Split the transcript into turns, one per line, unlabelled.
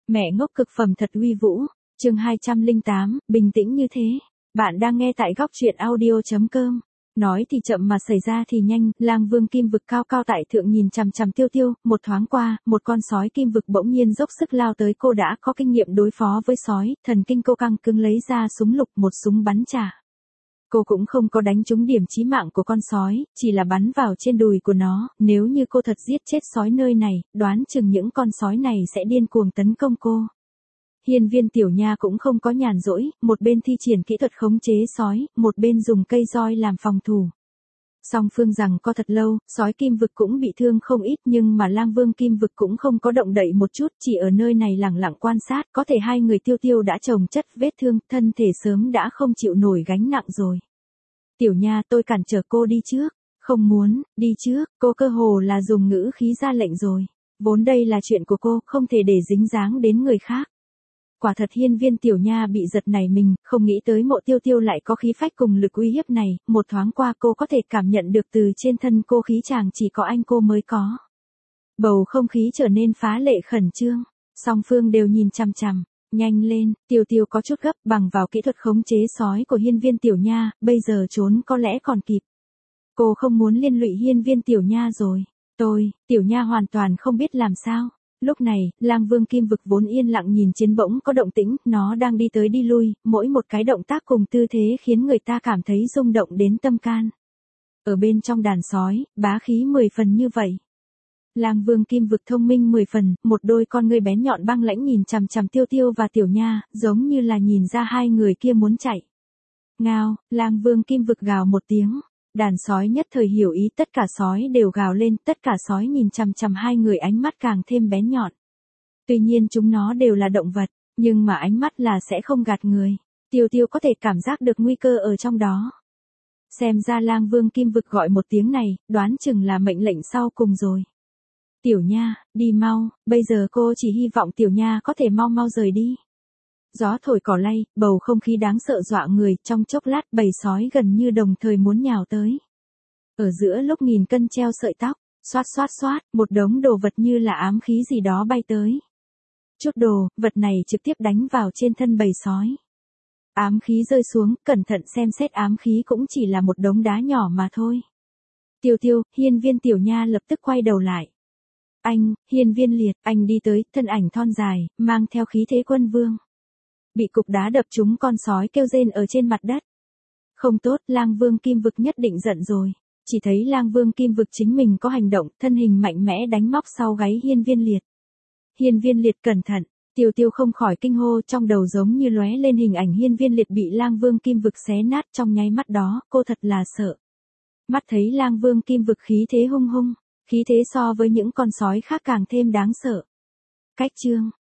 Mẹ ngốc cực phẩm thật uy vũ, chương 208, bình tĩnh như thế. Bạn đang nghe tại góc truyện audio.com. Nói thì chậm mà xảy ra thì nhanh, Lang Vương Kim Vực cao cao tại thượng nhìn chằm chằm Tiêu Tiêu, một thoáng qua, một con sói Kim Vực bỗng nhiên dốc sức lao tới, cô đã có kinh nghiệm đối phó với sói, thần kinh cô căng cứng lấy ra súng lục, một súng bắn trả. Cô cũng không có đánh trúng điểm chí mạng của con sói, chỉ là bắn vào trên đùi của nó, nếu như cô thật giết chết sói nơi này, đoán chừng những con sói này sẽ điên cuồng tấn công cô. Hiên Viên Tiểu Nha cũng không có nhàn rỗi, một bên thi triển kỹ thuật khống chế sói, một bên dùng cây roi làm phòng thủ. Song phương rằng có thật lâu, sói Kim Vực cũng bị thương không ít nhưng mà Lang Vương Kim Vực cũng không có động đậy một chút, chỉ ở nơi này lẳng lặng quan sát, có thể hai người Tiêu Tiêu đã chồng chất vết thương, thân thể sớm đã không chịu nổi gánh nặng rồi. Tiểu Nha, tôi cản trở cô đi trước. Không muốn, đi trước, cô cơ hồ là dùng ngữ khí ra lệnh rồi. Vốn đây là chuyện của cô, không thể để dính dáng đến người khác. Quả thật Hiên Viên Tiểu Nha bị giật nảy mình, không nghĩ tới Mộ Tiêu Tiêu lại có khí phách cùng lực uy hiếp này, một thoáng qua cô có thể cảm nhận được từ trên thân cô khí chàng chỉ có anh cô mới có. Bầu không khí trở nên phá lệ khẩn trương, song phương đều nhìn chằm chằm. Nhanh lên, Tiêu Tiêu có chút gấp, bằng vào kỹ thuật khống chế sói của Hiên Viên Tiểu Nha, bây giờ trốn có lẽ còn kịp. Cô không muốn liên lụy Hiên Viên Tiểu Nha rồi. Tiểu Nha hoàn toàn không biết làm sao. Lúc này, Lang Vương Kim Vực vốn yên lặng nhìn chiến bỗng có động tĩnh, nó đang đi tới đi lui, mỗi một cái động tác cùng tư thế khiến người ta cảm thấy rung động đến tâm can. Ở bên trong đàn sói, bá khí 10 phần như vậy. Lang Vương Kim Vực thông minh 10 phần, một đôi con ngươi bén nhọn băng lãnh nhìn chằm chằm Tiêu Tiêu và Tiểu Nha, giống như là nhìn ra hai người kia muốn chạy. Ngao, Lang Vương Kim Vực gào một tiếng. Đàn sói nhất thời hiểu ý, tất cả sói đều gào lên, tất cả sói nhìn chằm chằm hai người, ánh mắt càng thêm bén nhọn. Tuy nhiên chúng nó đều là động vật, nhưng mà ánh mắt là sẽ không gạt người. Tiêu Tiêu có thể cảm giác được nguy cơ ở trong đó. Xem ra Lang Vương Kim Vực gọi một tiếng này, đoán chừng là mệnh lệnh sau cùng rồi. Tiểu Nha, đi mau, bây giờ cô chỉ hy vọng Tiểu Nha có thể mau mau rời đi. Gió thổi cỏ lay, bầu không khí đáng sợ dọa người, trong chốc lát bầy sói gần như đồng thời muốn nhào tới. Ở giữa lúc nghìn cân treo sợi tóc, xoát xoát xoát, một đống đồ vật như là ám khí gì đó bay tới. Chút đồ, vật này trực tiếp đánh vào trên thân bầy sói. Ám khí rơi xuống, cẩn thận xem xét ám khí cũng chỉ là một đống đá nhỏ mà thôi. Tiêu Tiêu, Hiên Viên Tiểu Nha lập tức quay đầu lại. Anh, Hiên Viên Liệt, anh đi tới, thân ảnh thon dài, mang theo khí thế quân vương. Bị cục đá đập trúng, con sói kêu rên ở trên mặt đất. Không tốt, Lang Vương Kim Vực nhất định giận rồi. Chỉ thấy Lang Vương Kim Vực chính mình có hành động, thân hình mạnh mẽ đánh móc sau gáy Hiên Viên Liệt. Hiên Viên Liệt cẩn thận, Tiêu Tiêu không khỏi kinh hô, trong đầu giống như lóe lên hình ảnh Hiên Viên Liệt bị Lang Vương Kim Vực xé nát, trong nháy mắt đó, cô thật là sợ. Mắt thấy Lang Vương Kim Vực khí thế hung hung, khí thế so với những con sói khác càng thêm đáng sợ. Cách chương